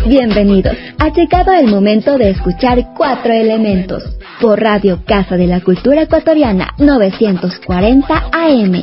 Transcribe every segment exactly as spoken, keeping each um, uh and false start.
Bienvenidos. Ha llegado el momento de escuchar Cuatro Elementos por Radio Casa de la Cultura Ecuatoriana novecientos cuarenta A M.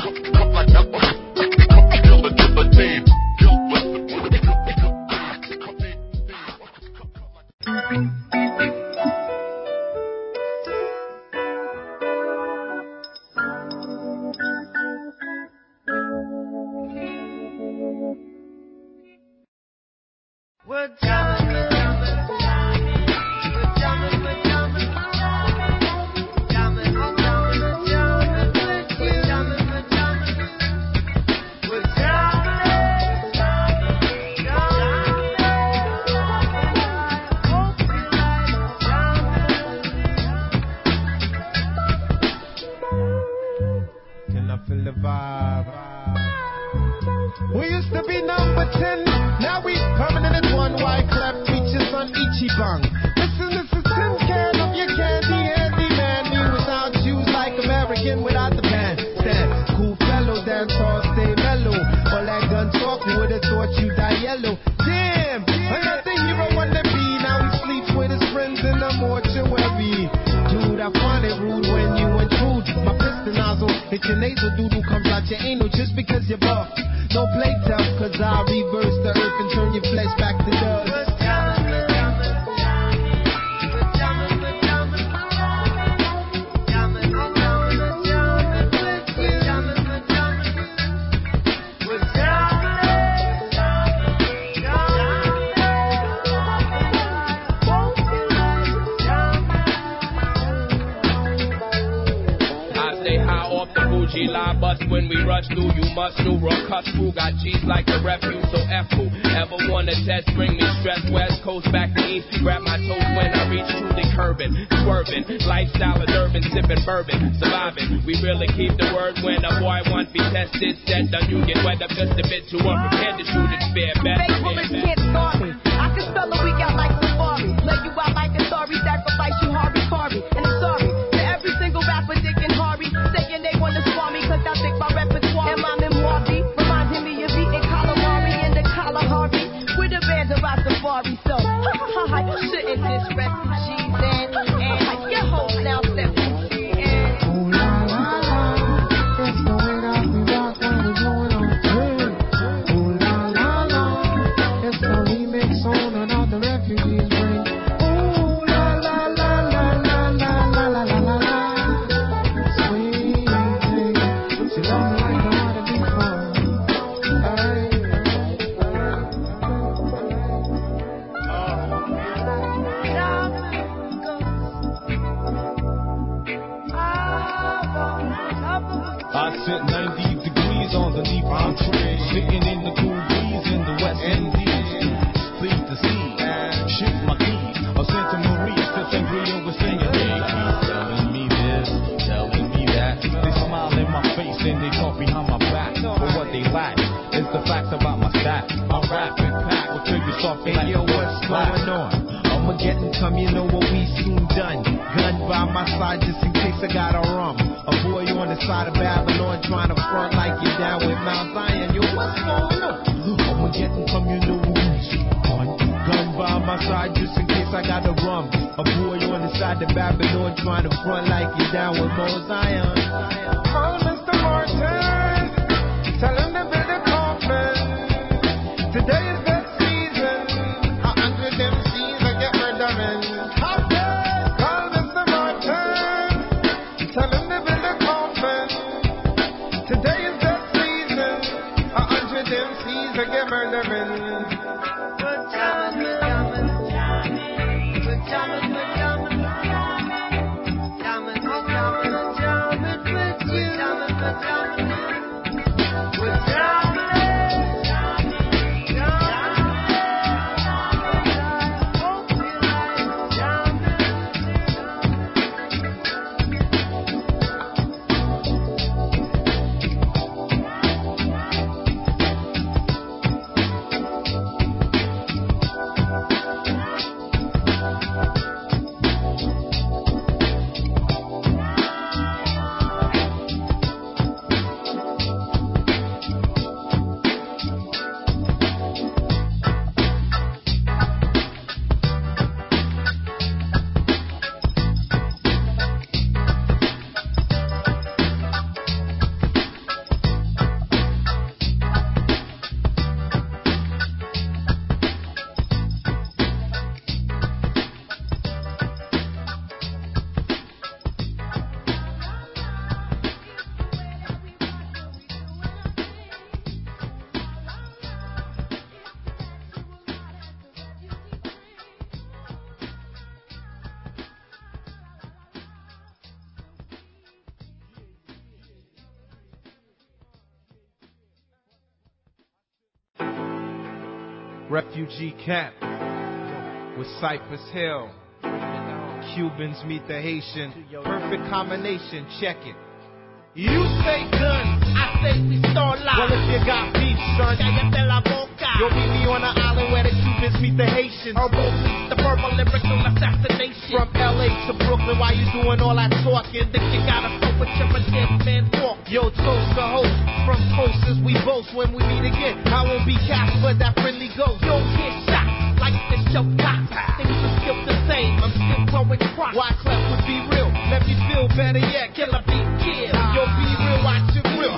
refugee camp with Cypress Hill. Cubans meet the Haitian. Perfect combination, check it. You say guns, I say we start live. Well, if you got beef, son, you'll meet me on the island where the Cubans meet the Haitians. Or both meet the verbal lyrical assassination. From L A to Brooklyn, why you doing all that talking? Think you got a soul, but you're a dead man walk. Yo, toast to host, from coasters we boast when we meet again. I won't be Casper, that friendly ghost. Don't get shot like this show cops. Things are still the same, I'm still growing crops. Why Clef would be real? Let me feel better yet, killer beat kill. Yo, be real, watch it real.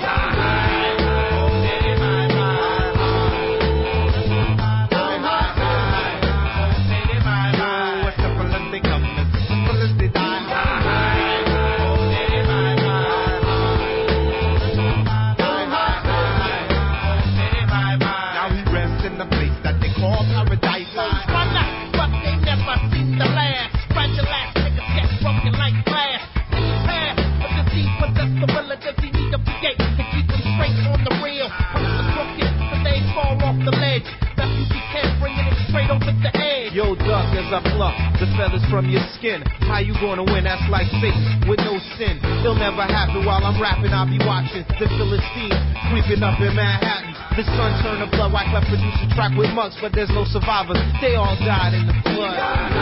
Yo, duck, as I pluck the feathers from your skin. How you gonna win? That's like Satan with no sin. It'll never happen while I'm rapping. I'll be watching the Philistines creeping up in Manhattan. The sun turned to blood. Wyclef produced a track with monks, but there's no survivors. They all died in the flood.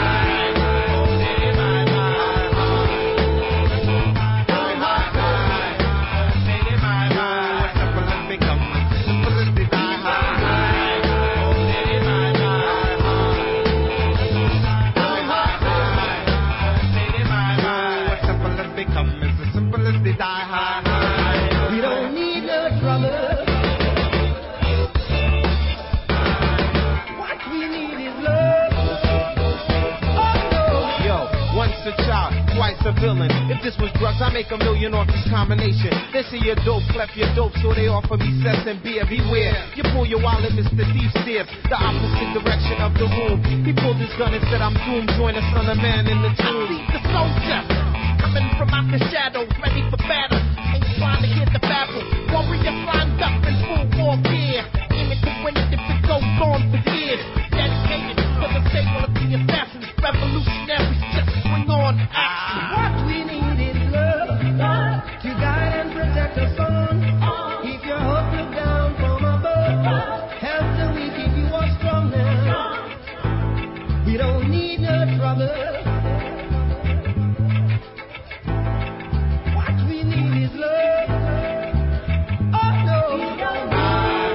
A villain. If this was drugs, I make a million off this combination. They say you're dope, Clef, you're dope, so they offer me cess and beer. Beware, you pull your wallet, Mister Thief steer the opposite direction of the room. He pulled his gun and said, I'm doomed. Join the son of man in the tomb. I see the soldier coming from out the shadows, ready for battle. Ain't trying to hear the babble. Warrior climbed up in full war gear, aiming to win it if it goes on for years. Dedicated to the stable of the assassins, revolutionaries just bring on action. What we need is love, love to guide and protect us on. Oh. Keep your hope look down from above. Oh. Help the weak if you are strong now. Oh. We don't need no trouble. What we need is love. Oh no. We don't need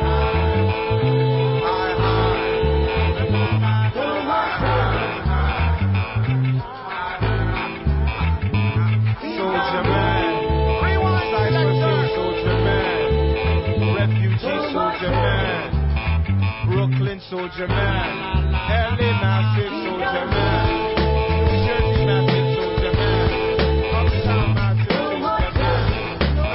Soldier man, Cypress Hill soldier man, refugee soldier man, Brooklyn soldier man, L A massive soldier man, New Jersey massive soldier man, Uptown massive soldier man,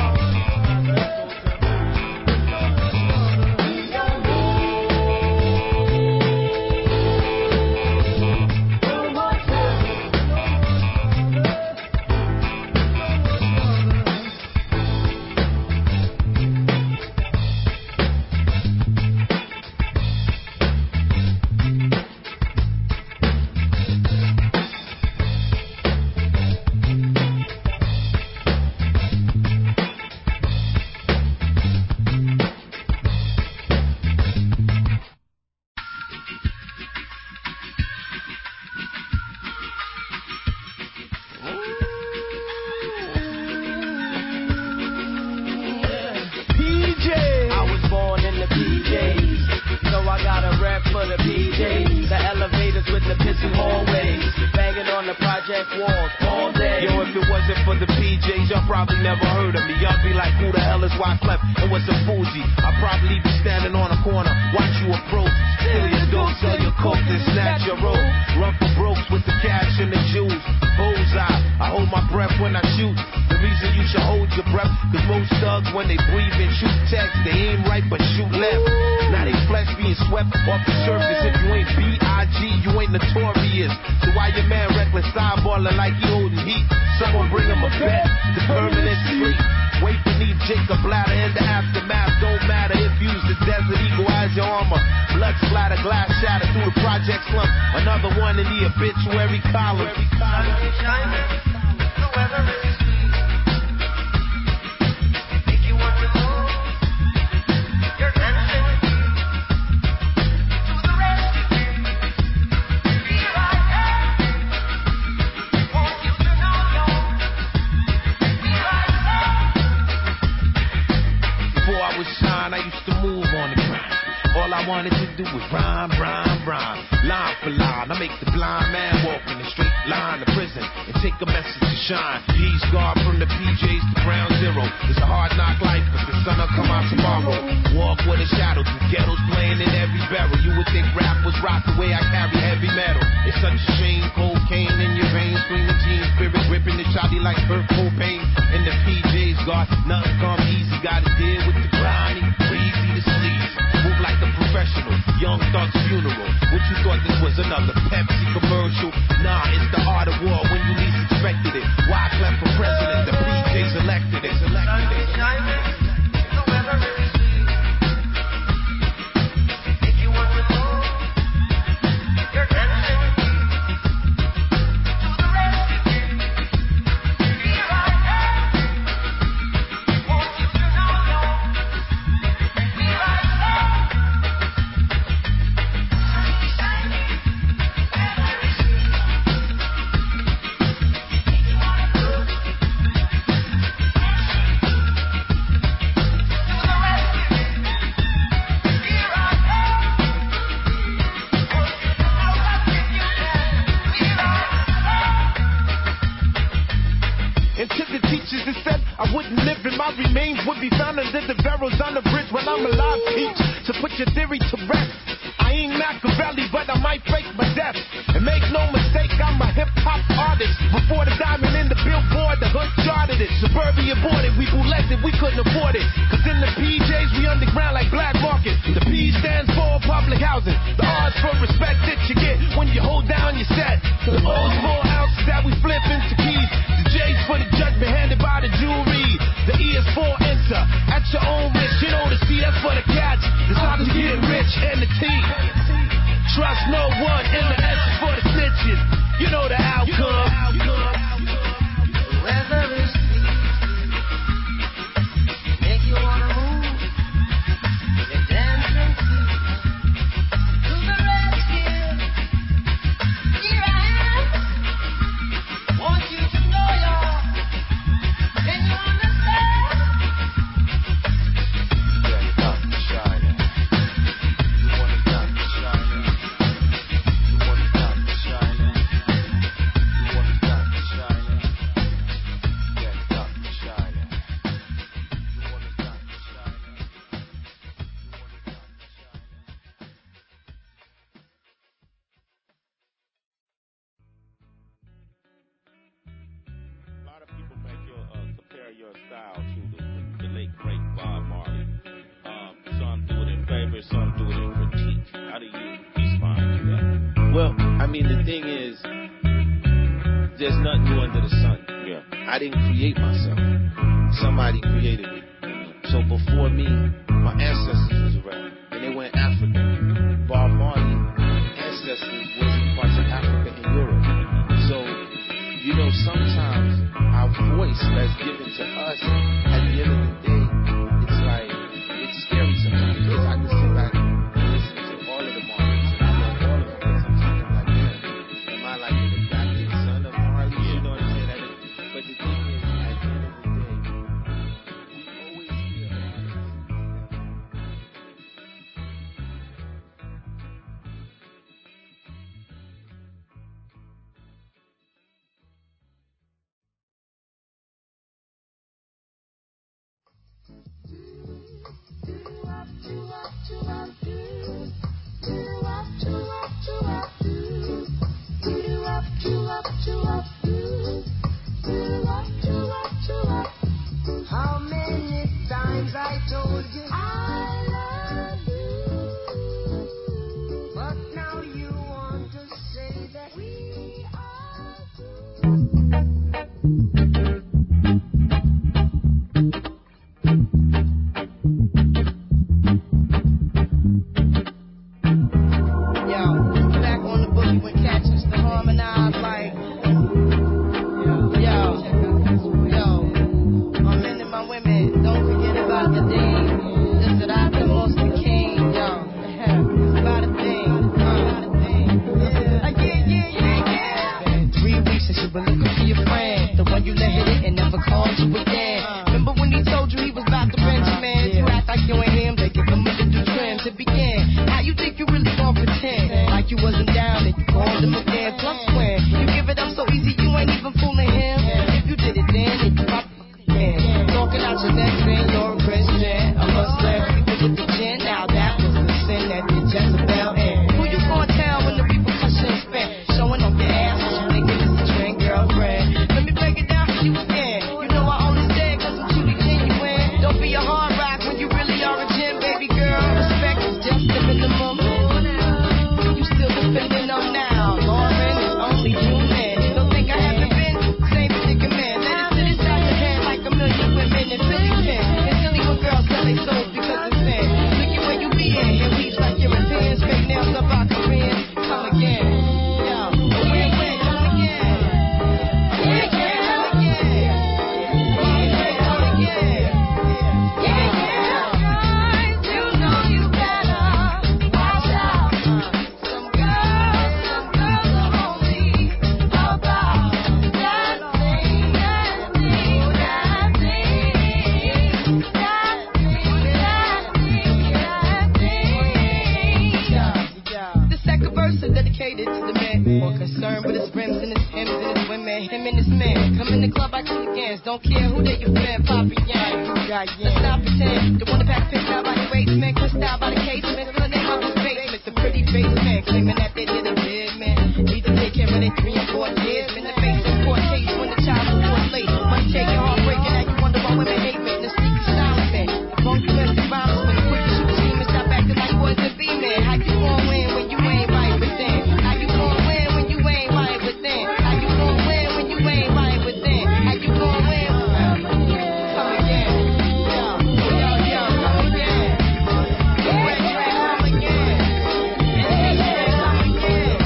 walls all day. Yo, if it wasn't for the P Js, y'all probably never heard of me. Y'all be like, who the hell is Wyclef and what's a Fuji? I'll probably be standing on a corner, watch you approach, steal your dope, sell your coke, then snatch your rope. Run for broke with the cash and the jewels. Bullseye, I hold my breath when I shoot. The reason you should hold your breath, cause most thugs when they breathe and shoot text, they aim right but shoot left. Now they flesh being swept off the surface. If you ain't B I G, you ain't notorious. So why your man reckless eyeballing like he holding heat? Someone bring him a bet, the permanent street. Wait beneath Jacob Bladder in the aftermath. Don't matter if you use the Desert Eagle as your armor. Blood blood splatter, glass shattered through the project slump. Another one in the obituary column. Sun is shining, the weather is sweet. Make you want to move. You're dancing to the rescue. Here I am. Want you to know you're. Here I am. Before I was shine, I used to move on the ground. All I wanted to do was rhyme, rhyme, rhyme. Line for line, I make the blind man walk in a straight line to prison and take a message to shine. Peace guard from the P Js to ground zero. It's a hard knock life, but the sun will come out tomorrow. Walk with a shadow through ghettos playing in every barrel. You would think rap was rock the way I carry heavy metal. It's such a shame, cocaine in your veins, screaming teen spirit, gripping the shotty like Kurt Cobain. In the P Js guard, nothing come easy. Gotta deal with the grimy, breezy, the sleaze. Move like a professional, young thug's funeral. What you thought this was another Pepsi commercial? Nah, it's the art of war when you least expected it. Why clap for president? The P Js elected it. Elected it. The weather is sweet. If you want to move, you're dancing to the rescue. Here I am. Want you to know you're. Here I am. And to the teachers that said I wouldn't live and my remains would be found under the barrels on the bridge when I'm alive, teach to put your theory to rest. I ain't Machiavelli, but I might fake my death. And make no mistake, I'm a hip-hop artist. Before the diamond in the billboard, the hood charted it. Suburbia bought it, we bootlegged it, we couldn't afford it. Cause in the P Js, we underground like black market. The P stands for public housing. The R's for respect that you get when you hold down your set. The O's for ounces that we flip into keys. The J's for the judgment handed by the jury. The E is for enter at your own risk. You know the C, that's for the catch. Decide to get rich and the T. Trust no one, and the S is for the snitches. You know the outcome. The weather is sweet. Make you wanna move. You're dancing to the rescue. Here I am. Want you to know y'all. Can you understand? Yeah, you got to shine it. You wanna got to shine it. You wanna got to shine it. You wanna got to shine it. Yeah, you got to shine it. You wanna got to shine it. You wanna got to shine it. A lot of people make your uh, compare your style to the, the, the late great Bob Marley. Um, some do it in favor, some do it in critique. How do you respond to that? Well, I mean, the thing is, there's nothing new under the sun. Yeah. I didn't create myself. Somebody created me. So before me, my ancestors was around, and they went African. Bob Marley ancestors was in parts of Africa and Europe. So, you know, sometimes our voice that's given to us, at the end of the day, it's like, it's scary sometimes. Because I can sit back and listen to all of the Marleys, and I love all of them, but sometimes I'm like, man, am I like an adopted son of Marley? You know what I'm saying? That is, but the thing is, at the end of the day, we always hear artists. How many times I told you I love you, but now you want to say that we are through. More concerned with his rims and his M's and his women. Him and his man. Come in the club, I kill against. Don't care who they you been. Poppy Yang. Let's not pretend. The one that pack picked out by the basement. Pushed out by the casement. Still the name of his basement. The pretty face man. Claiming that they did a big man. Need to take care of their three and four kids. In the face of court case when the child was born late. Money taking, heartbreaking. Now you wonder why women hate me. The sneaky silent man. The phone commenced to violence. When the quick to shoot team and stop acting like boys and be men. How you gon' win when you ain't right within? How you gon' win when you ain't right within? How you gon' win when you ain't right within? How you gon' win? Come again. Yo, yo, yo, come again. Red dress, come again. And the come again.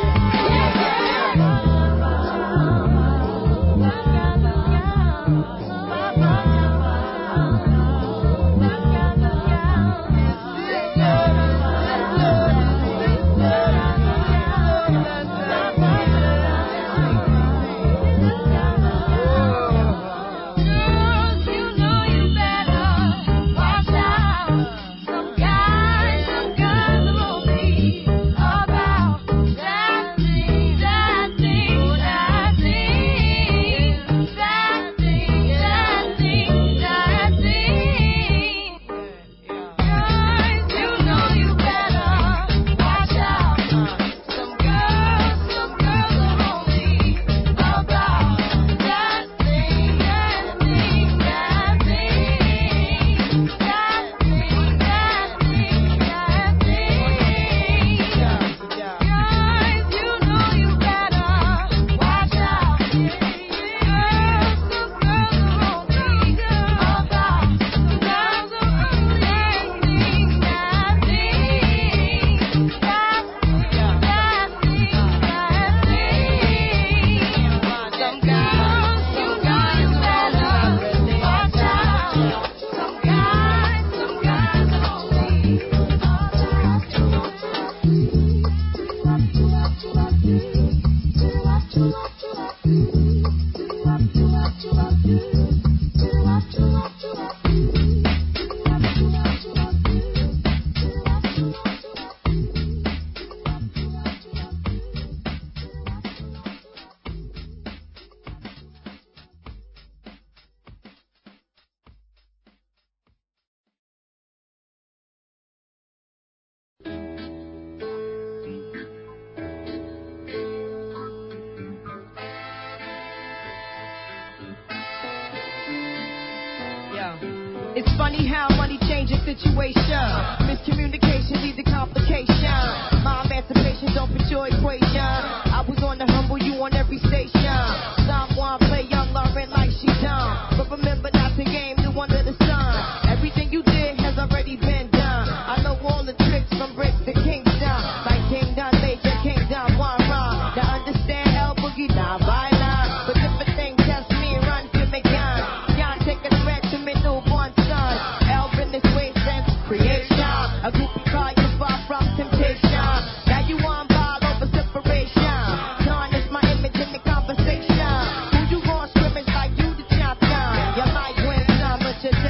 It's funny how money changes situation. Miscommunication leads to complication. My emancipation don't fit your equation. I was on the humble, you on every station. Someone play young, learn like she done. But remember not to game new under the sun. Everything you did has already been done. I know all the tricks from bricks to Kingston. Like King Don Major, King Don Juan Ron. Now understand El Boogie, not violent. But different things test me and run to me gun. Y'all take a threat to me newborn son. Elvin this way since creation. A groupie call you far from temptation. Now you on ball over separation. Tarnish my image in the conversation. Who you gon' scrimmage like you the champion? You might win some, but you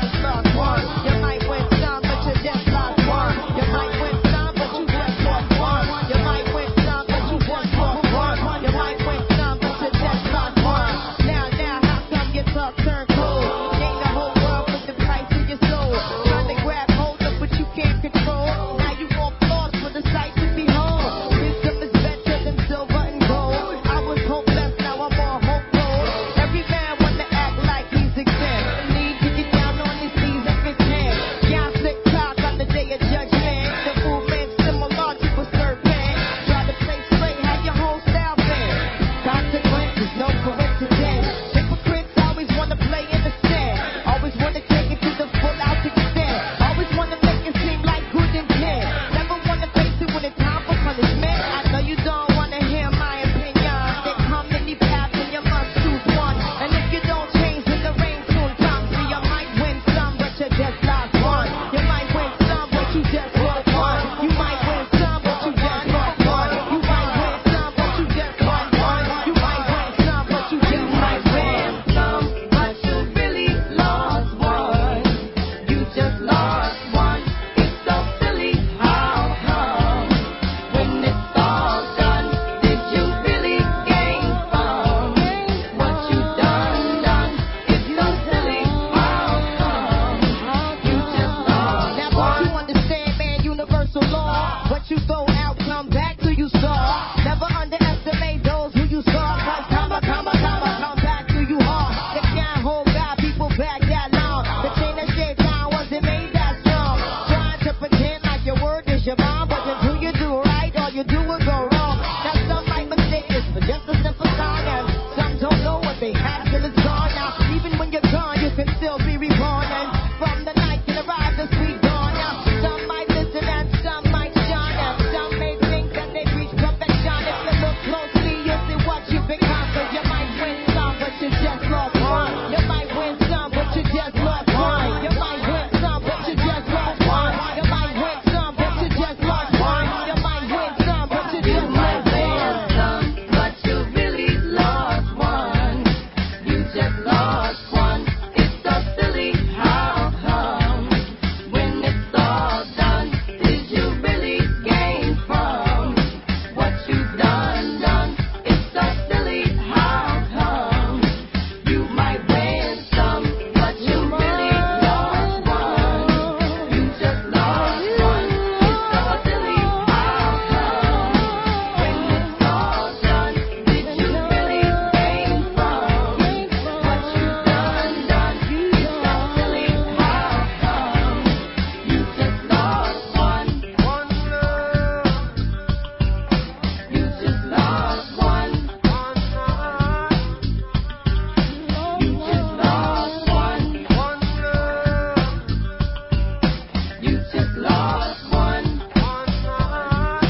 is your mom, but you do you do right or you do it go wrong. Now some might mistake this for just a simple song, and some don't know what they have till it's gone. Now even when you're gone, you can still be reborn, and from the night can arrive the sweet dawn. Now some might listen and some might shine, and some may think that they reach perfection. If you look closely, you'll see what you've become. Cause you might win some, but you just lost one. You might win some, but you just lost one. You might win some, but you just lost one. You might win some, but you just lost one. You might win some, but you just lost one. But you really lost one. You just lost one. It's so silly. How come when it's all done, did you really gain from what you've done? Done. It's so silly. How come you might win some, but you really lost one? You just lost one. It's so silly. How come when it's all done, did you really gain from what you've done? Done. It's so silly. How come you just lost one? One love. You just lost one. One heart. You just lost one. One love. You just lost one. One heart.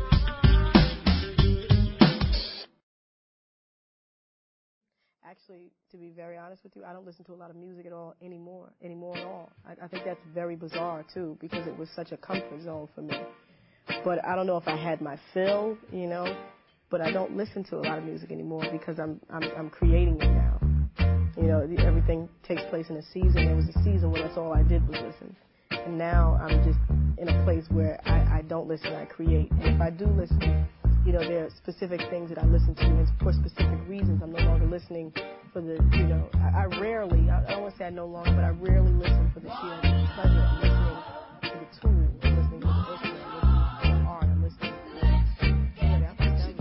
Actually, to be very honest with you, I don't listen to a lot of music at all anymore, anymore at all. I, I think that's very bizarre, too, because it was such a comfort zone for me. But I don't know if I had my fill, you know, but I don't listen to a lot of music anymore because I'm I'm, I'm creating it now. You know, the- everything takes place in a season. There was a season where that's all I did was listen. And now I'm just in a place where I, I don't listen, I create. And if I do listen, you know, there are specific things that I listen to, and for specific reasons. I'm no longer listening for the, you know, I, I rarely, I, I don't want to say I no longer, but I rarely listen for the sheer pleasure. I'm listening to the tool, I'm listening to the instrument, I'm listening to the art, I'm listening to, yeah, that's what I'm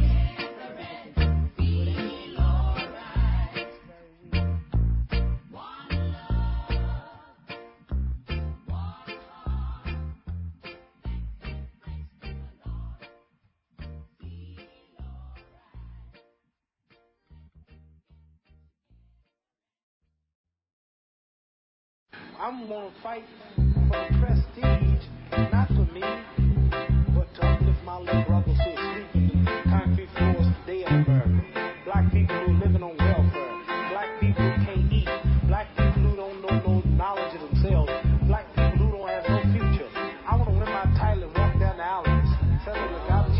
I'm gonna fight for the prestige, not for me, but to uplift my little brothers who are sleeping concrete floors today in America. Black people who are living on welfare. Black people who can't eat. Black people who don't know no knowledge of themselves. Black people who don't have no future. I wanna win my title and walk down the alleys, tell them that God is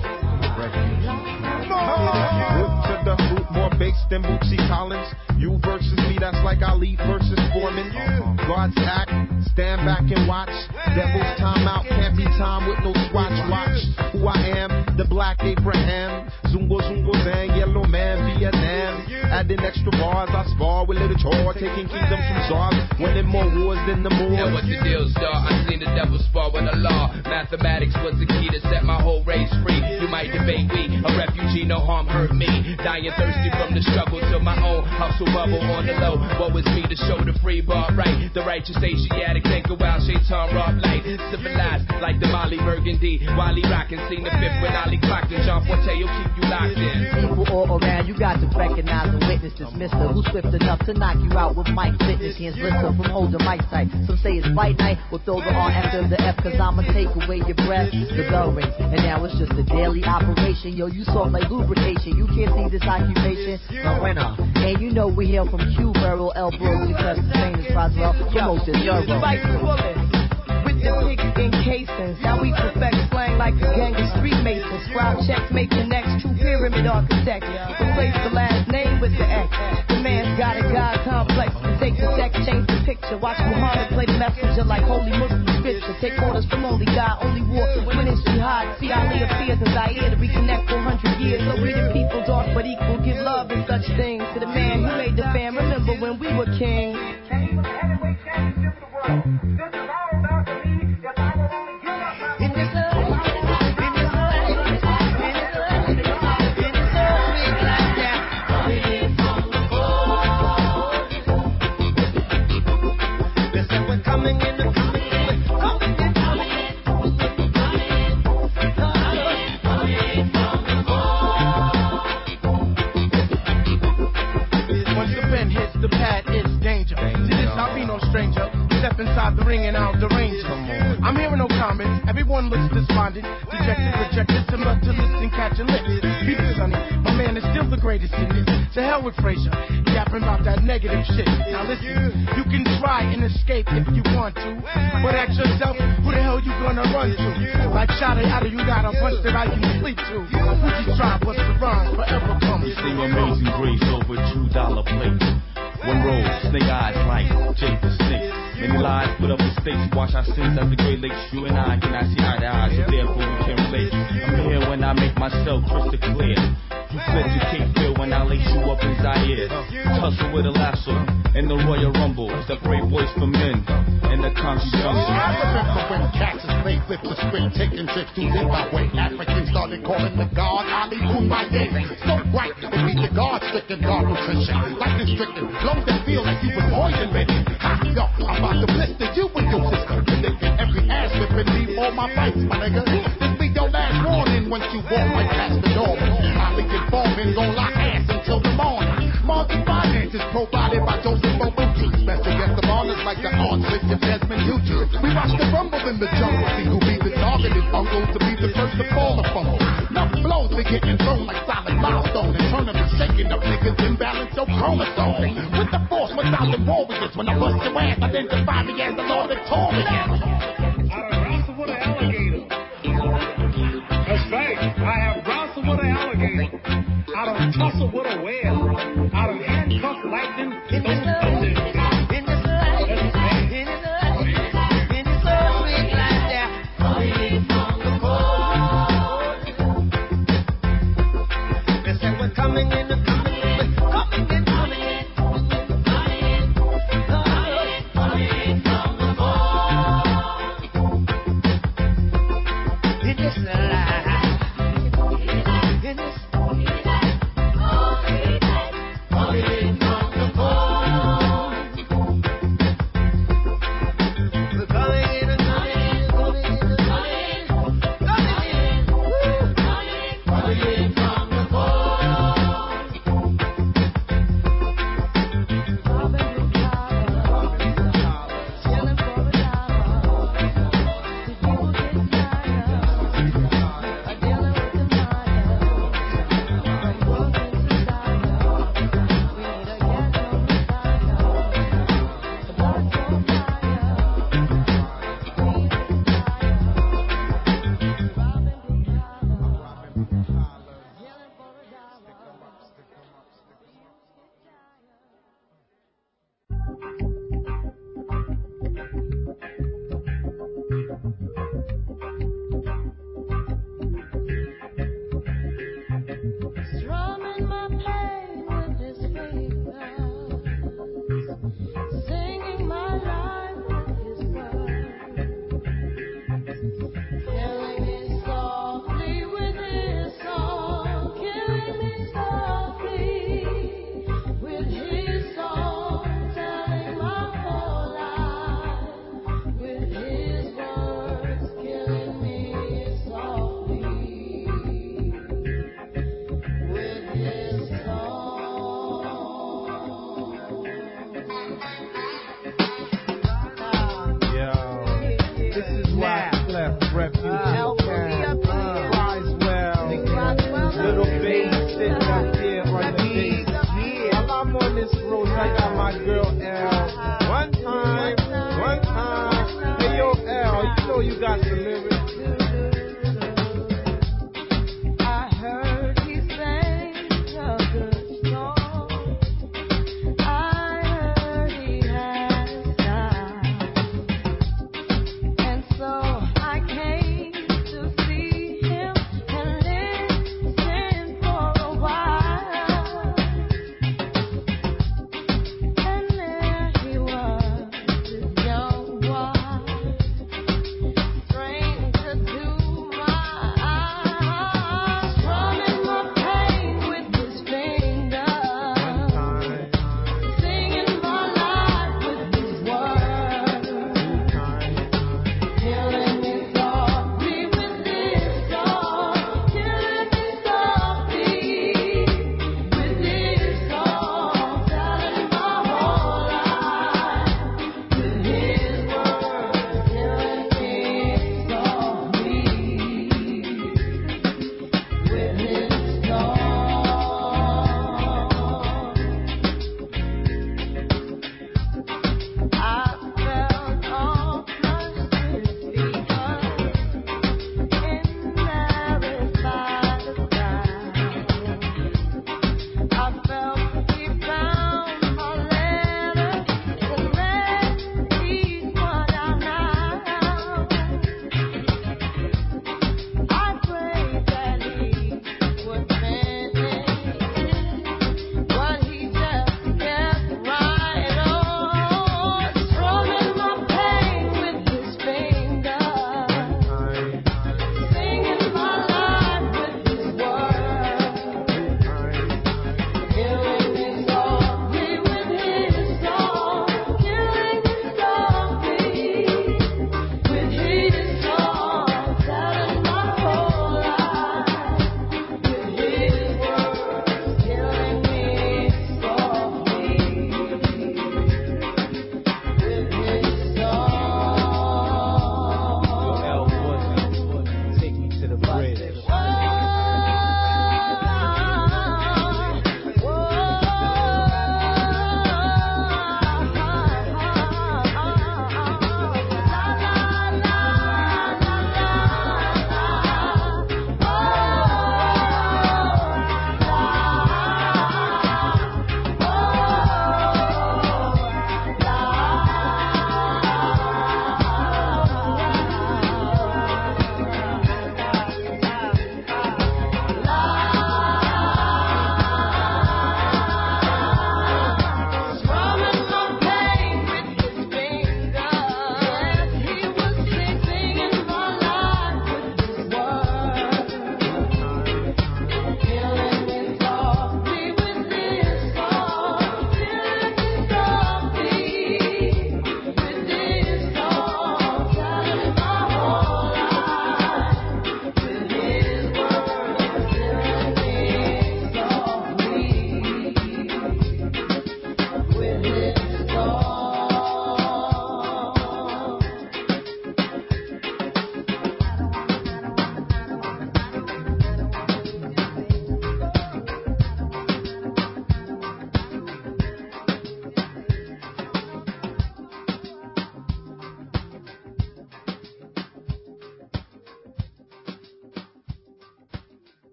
Root to the root, more bass than Bootsy Collins. You versus me, that's like Ali versus Foreman. God's act, stand back and watch. Devil's time out, can't be time with no swatch. Watch who I am, the Black Abraham. Zungo Zungo Zang, Yellow Man, Vietnam. Adding extra bars, I spar with little chore. Taking kingdoms from czars, winning more wars than the Moors. Now what's the deal, star? I seen the devil spar with the law. Mathematics was the key to set my whole race free. You might debate we, a refugee, no harm hurt me. Dying thirsty from the struggle to my own hustle bubble on the low. What was me to show the free bar right? The righteous Asiatic, can't go out, Shaitan rock light. Civilized like the Molly Burgundy. Wally rockin', seen the fifth when Ali clocked in. John Forte, you'll keep you locked in. People all around, you got to recognize and witness this mister who's swift enough to knock you out with Mike fitness. Hands blister from holding mic tight. Some say it's fight night, we'll throw the R after the F, cause I'ma take away your breath. The bell rings, and now it's just a daily operation. Yo, you soft like lubrication, you can't see this occupation. No winner. And you know we hail from Q, Burrow, El Bro, because the same as Roswell, promote this Euro. Spike bullets with the pigskin casings. Now we perfect slang like a gang of street masons. Scribe checks, make the next true pyramid architect. Replace the last name with the X. The man's got a God complex. Take the sex, change the picture. Watch Muhammad play the messenger like holy Muslim scripture. Take orders from only God, only war. When it's jihad, see Ali appears as I here to reconnect four hundred years. So we the people dark but equal, give love and such things to the man who made the fam. Remember when we were kings. lyrics. Everyone looks despondent, dejected, rejected, similar to listening, catching lips. Keep it sunny, my man is still the greatest in this. To hell with Frazier, yapping about that negative shit. Now listen, you can try and escape if you want to, but ask yourself, who the hell you gonna run to? Like Shada Yada, you got a bunch that I can sleep to. Fuji tribe, what's the rhyme? Forever comes. Sing Amazing Grace over two dollar plates. One roll, snake eyes like Jake the Snake. Many lies put up mistakes, wash our sins at the Great Lakes. You and I cannot see eye to eye, so therefore we can relate. I'm here when I make myself crystal clear. You flip your cape feel when I lace you up in Zaire. Tussle with a lasso in the Royal Rumble. Separate boys from men in the country jungle. I remember when cats played with the spring, taking trips to Zimbabwe. Africans started calling the god Ali Kumaye. So right, it means the god stricken, god nutrition. Like the stricken, lungs that feel like you was poison bitten. Ha, yo, I'm about to blister you and your sister. Predicting every ass whipping, leave all my fights, my nigga. This be your last warning once you walk right past the door. Ali informing, gon' lock ass until the morning. Market finances provided by Joseph Obuchi. Special guest of honors like the arts with your Desmond Tutu. We watch the rumble in the jungle, see who be the targeted uncle to be the first to fall or fumble. Enough blows to getting thrown like solid milestone and turn them and shaking up niggas and balance your chromosome. With the force, one thousand warriors. When I bust your ass, identify me as the Lord Victorian. I done wrestled with an alligator. That's right. I have wrestled with an alligator. I done tussled with a whale. I done handcuffed lightning. In this life, in this life, in this life, in this life, sweet life there. Coming from the cold. They say we're coming in, we're coming in, coming in, coming in, coming in, coming in from the cold. In this life, in this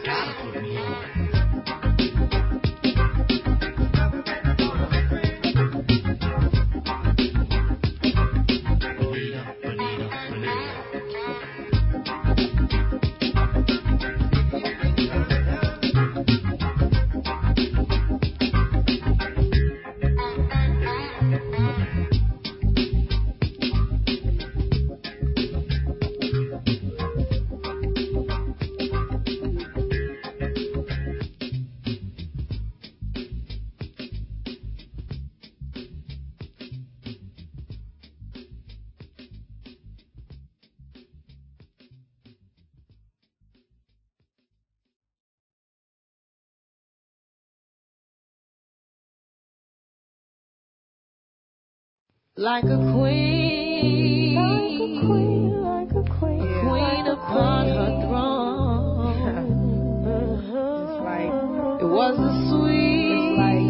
gotta put me on. Like a queen, like a queen, like a queen, yeah. Queen upon her throne. It's like it was the sweet, it's like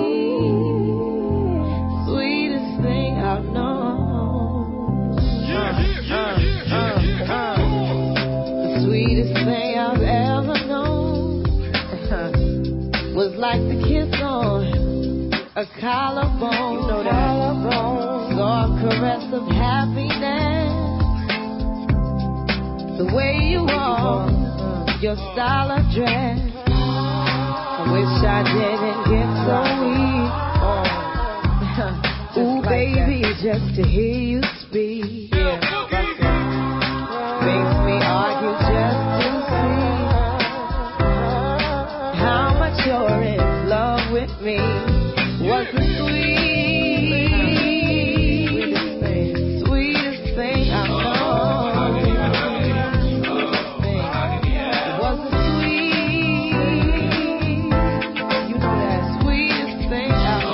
sweet, sweetest thing I've known. Uh, uh, uh, uh. The sweetest thing I've ever known was like the kiss on a collarbone, no collarbone. Soft caress of happiness. The way you walk, your style of dress. I wish I didn't get so weak. Ooh, baby, just to hear you speak. Yeah, makes me argue just to see how much you're in love with me. Was the sweet, sweetest thing I know. It was the sweet, you know that sweetest thing I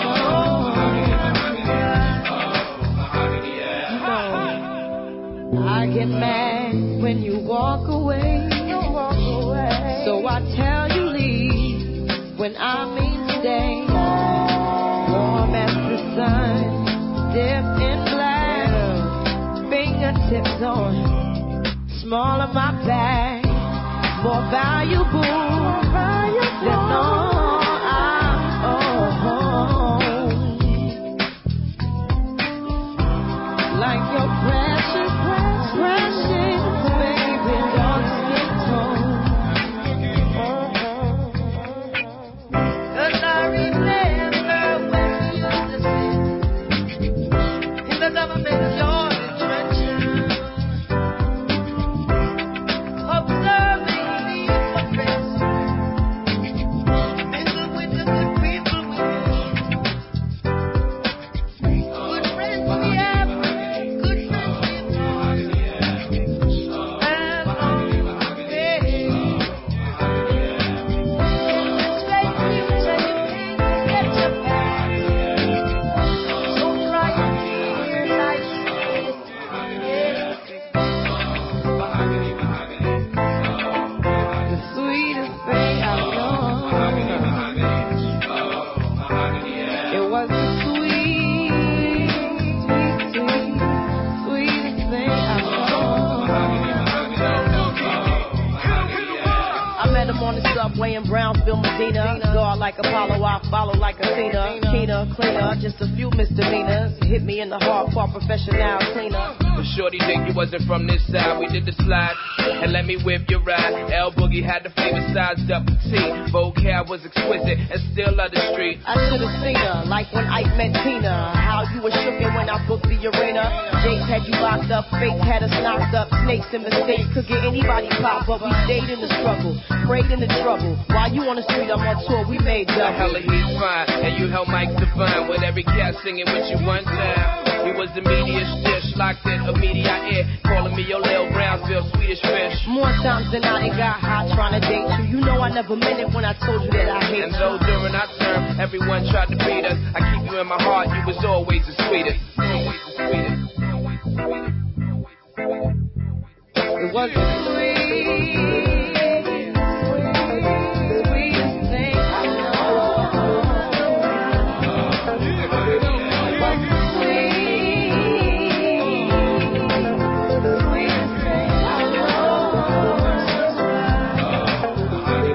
know. You know, I get mad when you walk away. So I tell you leave when I mean stay. Warm as the sun, dipped in black, fingertips on, small of my back, more valuable than all I own. Like your precious, precious baby, dark skin tone. Cause I remember when you used to sit in the government yard trenches, observing the oppressed, mingle with the good people we good friends we have, good friends we have, and on the way. Straight future, you can't get your back. So try to hear like this. The sweetest thing I've known. It was the sweet, sweet, sweet, sweetest thing I've known. I met him on the subway in Brownsville, Medina. Guard like Apollo, I follow like Athena. Keener, cleaner, just a few misdemeanors. Hit me in the heart for professional cleaner. But shorty think you wasn't from this side. We did the slide and let me whip your ride. L Boogie had the flavor sized up T. Vocab was exquisite and still love the street. I should have seen her, like when Ike met Tina. How you were shookin' when I booked the arena. Jakes had you locked up, Fate had us knocked up. Snakes and mistakes could get anybody pop up. We stayed in the struggle, prayed in the trouble. While you on the street, I'm on tour, we made The double. hella he's fine, and you held Mike's divine. With every cat singing with you one time. He was the media dish, locked in a media ear. Calling me your Lil Brownsville Swedish fish. More times than I ain't got hot trying to date you. You know I never meant it when I told you that I hate And you. though during our term, everyone tried to beat us, I keep you in my heart, you was always the sweetest. Always the sweetest. It was the sweet, sweetest thing I know. It was the sweet, sweetest thing I know.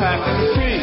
back to the street.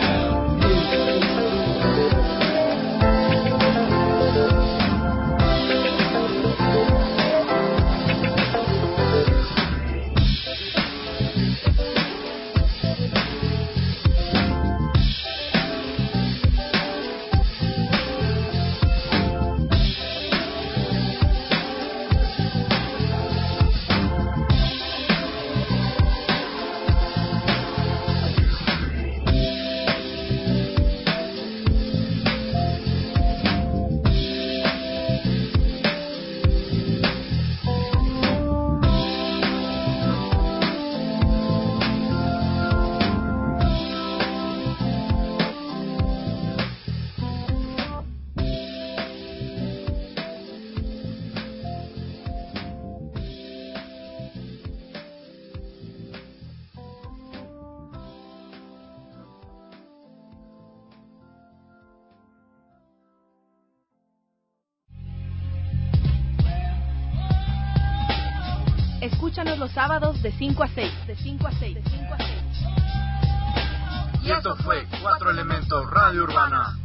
Escúchanos los sábados de cinco a seis. De cinco a seis. De cinco a seis. Y esto fue Cuatro Elementos Radio Urbana.